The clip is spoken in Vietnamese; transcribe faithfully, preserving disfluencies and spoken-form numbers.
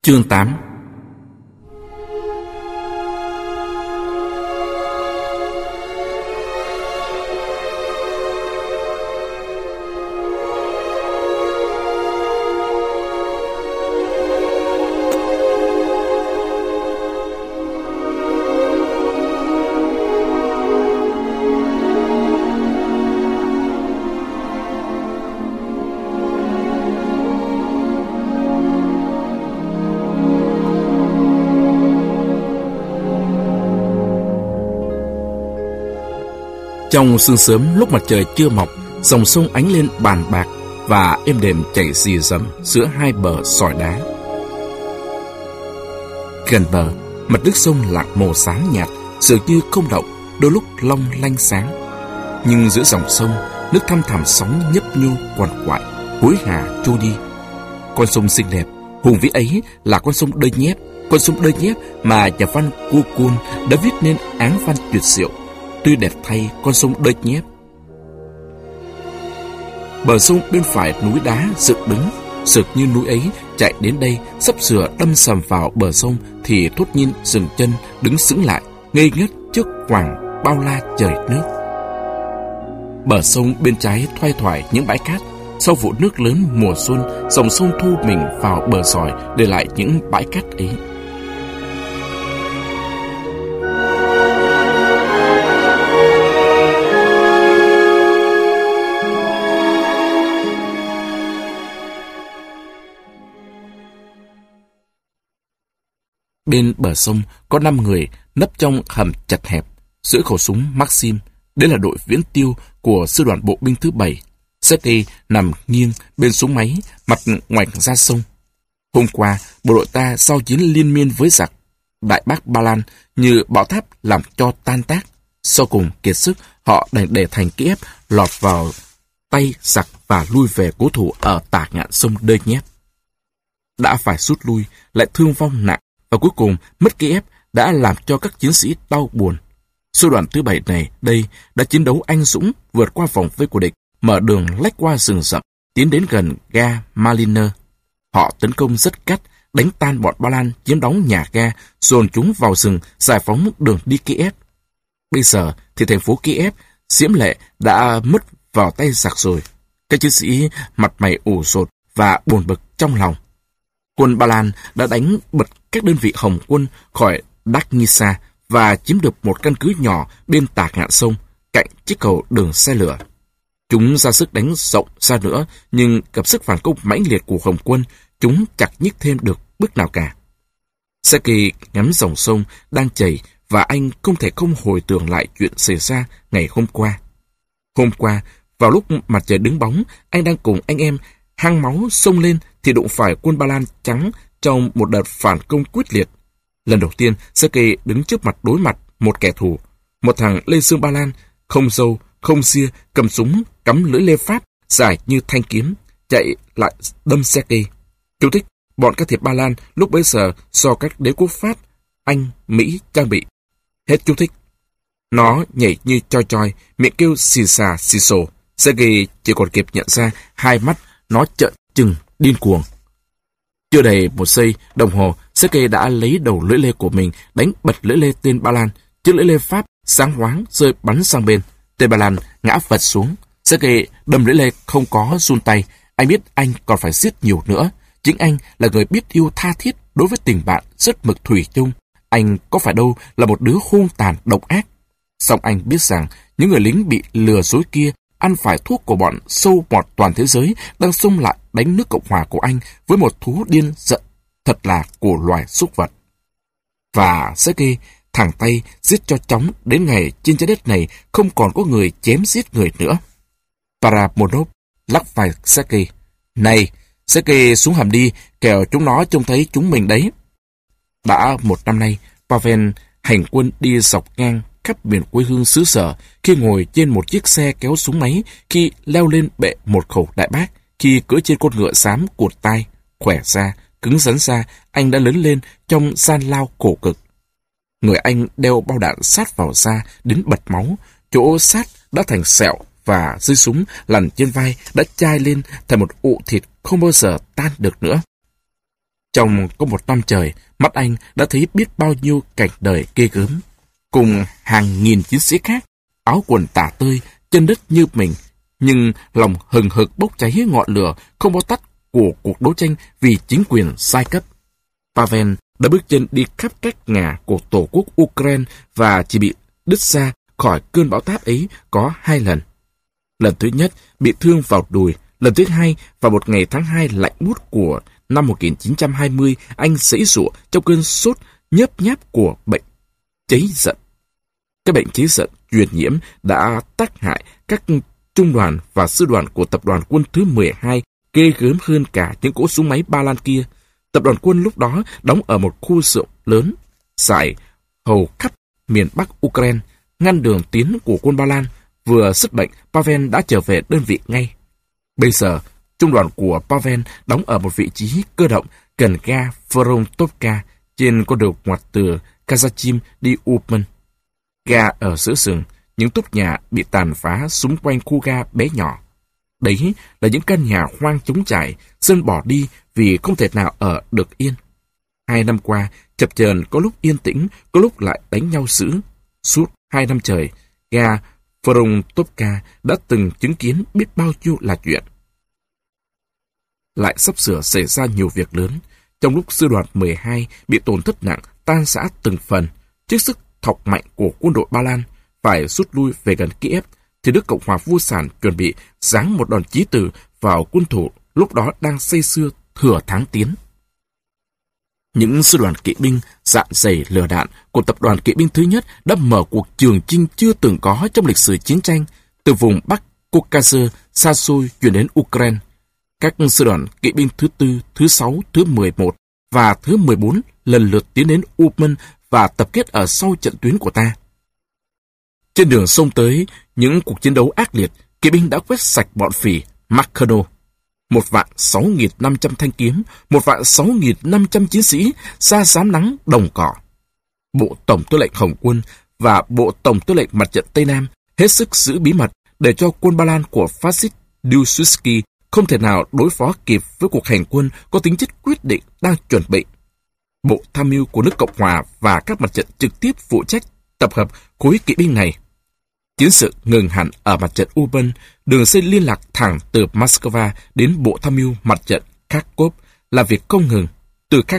Chương tám. Trong sương sớm lúc mặt trời chưa mọc, dòng sông ánh lên bàn bạc và êm đềm chảy rì rầm giữa hai bờ sỏi đá. Gần bờ, mặt nước sông lặng màu xám nhạt, dường như không động, đôi lúc long lanh sáng. Nhưng giữa dòng sông, nước thăm thẳm sóng nhấp nhô quằn quại, hối hả trôi đi. Con sông xinh đẹp, hùng vĩ ấy là con sông Đơi Nhép, con sông Đơi Nhép mà nhà văn Gokul đã viết nên áng văn tuyệt diệu. Tuy đẹp thay con sông Đơi Nhép. Bờ sông bên phải núi đá dựng đứng, sực như núi ấy chạy đến đây, sắp sửa đâm sầm vào bờ sông thì thốt nhiên dừng chân đứng sững lại, ngây ngất trước khoảng bao la trời nước. Bờ sông bên trái thoai thoải những bãi cát. Sau vụ nước lớn mùa xuân, dòng sông thu mình vào bờ sỏi để lại những bãi cát ấy. Bên bờ sông có năm người nấp trong hầm chật hẹp, giữa khẩu súng Maxim. Đây là đội viễn tiêu của sư đoàn bộ binh thứ bảy. Sergei nằm nghiêng bên súng máy, mặt ngoảnh ra sông. Hôm qua, bộ đội ta sau chiến liên miên với giặc Đại Bác Ba Lan như bão tháp làm cho tan tác. Sau cùng kiệt sức, họ đành để thành Kiev lọt vào tay giặc và lui về cố thủ ở tả ngạn sông Đơi Nhép. Đã phải rút lui, lại thương vong nặng, và cuối cùng mất Kiev đã làm cho các chiến sĩ đau buồn. Sư đoàn thứ bảy này đây đã chiến đấu anh dũng, vượt qua vòng vây của địch, mở đường lách qua rừng rậm, tiến đến gần ga Maliner. Họ tấn công rất gắt, đánh tan bọn Ba Lan chiếm đóng nhà ga, dồn chúng vào rừng, giải phóng đường đi Kiev. Bây giờ thì thành phố Kiev diễm lệ đã mất vào tay giặc rồi. Các chiến sĩ mặt mày ủ rột và buồn bực trong lòng. Quân Ba Lan đã đánh bật các đơn vị Hồng quân khỏi Darnitsa và chiếm được một căn cứ nhỏ bên tả ngạn sông, cạnh chiếc cầu đường xe lửa. Chúng ra sức đánh rộng ra nữa, nhưng gặp sức phản công mãnh liệt của Hồng quân, chúng chẳng nhích thêm được bước nào cả. Sergei ngắm dòng sông đang chảy và anh không thể không hồi tưởng lại chuyện xảy ra ngày hôm qua. Hôm qua, vào lúc mặt trời đứng bóng, anh đang cùng anh em hăng máu xông lên thì đụng phải quân Ba Lan trắng trong một đợt phản công quyết liệt. Lần đầu tiên, Sergei đứng trước mặt đối mặt một kẻ thù, một thằng Lê Sương Ba Lan, không râu, không ria, cầm súng, cắm lưỡi lê Pháp, dài như thanh kiếm, chạy lại đâm Sergei. Chú thích, bọn can thiệp Ba Lan lúc bấy giờ do các đế quốc Pháp, Anh, Mỹ trang bị. Hết chú thích. Nó nhảy như choi choi, miệng kêu xì xà xì xồ. Sergei chỉ còn kịp nhận ra hai mắt nó trợn trừng điên cuồng. Chưa đầy một giây đồng hồ, Sergei đã lấy đầu lưỡi lê của mình đánh bật lưỡi lê tên Ba Lan. Chiếc lưỡi lê Pháp sáng hoáng rơi bắn sang bên. Tên Ba Lan ngã vật xuống. Sergei đâm lưỡi lê không có run tay. Anh biết anh còn phải giết nhiều nữa. Chính anh là người biết yêu tha thiết đối với tình bạn rất mực thủy chung. Anh có phải đâu là một đứa hung tàn độc ác. Song anh biết rằng những người lính bị lừa dối kia ăn phải thuốc của bọn sâu mọt toàn thế giới đang xông lại đánh nước Cộng hòa của anh với một thú điên giận thật là của loài súc vật. Và Sergei thẳng tay giết cho chóng đến ngày trên trái đất này không còn có người chém giết người nữa. Paramonov lắc vai Sergei. Này, Sergei xuống hầm đi, kẻo chúng nó trông thấy chúng mình đấy. Đã một năm nay, Pavel hành quân đi dọc ngang khắp miền quê hương xứ sở, khi ngồi trên một chiếc xe kéo súng máy, khi leo lên bệ một khẩu đại bác, khi cưỡi trên con ngựa xám cụt tai, khỏe ra, cứng rắn ra, anh đã lớn lên trong gian lao khổ cực. Người anh đeo bao đạn sát vào da đến bật máu, chỗ sát đã thành sẹo và dưới súng lằn trên vai đã chai lên thành một ụ thịt không bao giờ tan được nữa. Trong có một năm trời, mắt anh đã thấy biết bao nhiêu cảnh đời ghê gớm. Cùng hàng nghìn chiến sĩ khác, áo quần tả tơi, chân đất như mình, nhưng lòng hừng hực bốc cháy ngọn lửa không bao tắt của cuộc đấu tranh vì chính quyền sai cấp. Pavel đã bước chân đi khắp các ngả của tổ quốc Ukraine và chỉ bị đứt xa khỏi cơn bão táp ấy có hai lần. Lần thứ nhất bị thương vào đùi, lần thứ hai vào một ngày tháng hai lạnh buốt của năm một nghìn chín trăm hai mươi, anh giãy giụa trong cơn sốt nhớp nháp của bệnh cháy giận. Cái bệnh cháy giận truyền nhiễm đã tác hại các trung đoàn và sư đoàn của tập đoàn quân thứ mười hai ghê gớm hơn cả những cỗ súng máy Ba Lan kia. Tập đoàn quân lúc đó đóng ở một khu rộng lớn, dài hầu khắp miền Bắc Ukraine, ngăn đường tiến của quân Ba Lan. Vừa sức bệnh, Pavel đã trở về đơn vị ngay. Bây giờ, trung đoàn của Pavel đóng ở một vị trí cơ động gần ga Vorontovka trên con đường ngoặt từ Kazachim đi Uman. Ga ở giữa rừng, những túp nhà bị tàn phá xung quanh khu ga bé nhỏ. Đấy là những căn nhà hoang trống trải, dân bỏ đi vì không thể nào ở được yên. Hai năm qua, chập chờn có lúc yên tĩnh, có lúc lại đánh nhau dữ. Suốt hai năm trời, ga Vorontovka đã từng chứng kiến biết bao nhiêu là chuyện. Lại sắp sửa xảy ra nhiều việc lớn. Trong lúc sư đoàn mười hai bị tổn thất nặng, tan rã từng phần, trước sức thọc mạnh của quân đội Ba Lan phải rút lui về gần Kiev, thì nước Cộng hòa Vô sản chuẩn bị giáng một đòn chí tử vào quân thủ lúc đó đang say sưa thừa tháng tiến. Những sư đoàn kỵ binh dạn dày lửa đạn của tập đoàn kỵ binh thứ nhất đã mở cuộc trường chinh chưa từng có trong lịch sử chiến tranh, từ vùng Bắc Caucasus xa xôi chuyển đến Ukraine. Các sư đoàn kỵ binh thứ tư, thứ sáu, thứ mười một và thứ mười bốn lần lượt tiến đến Uman và tập kết ở sau trận tuyến của ta. Trên đường sông tới những cuộc chiến đấu ác liệt, kỵ binh đã quét sạch bọn phỉ Makhno. Một vạn sáu nghìn năm trăm thanh kiếm, một vạn sáu nghìn năm trăm chiến sĩ ra xám nắng đồng cỏ. Bộ Tổng tư lệnh Hồng quân và Bộ Tổng tư lệnh Mặt trận Tây Nam hết sức giữ bí mật để cho quân Ba Lan của phát xít Piłsudski không thể nào đối phó kịp với cuộc hành quân có tính chất quyết định đang chuẩn bị. Bộ tham mưu của nước Cộng hòa và các mặt trận trực tiếp phụ trách tập hợp khối kỵ binh này. Chiến sự ngừng hẳn ở mặt trận Uman, đường dây liên lạc thẳng từ Moscow đến Bộ tham mưu mặt trận Kharkov là việc không ngừng. Từ Kharkov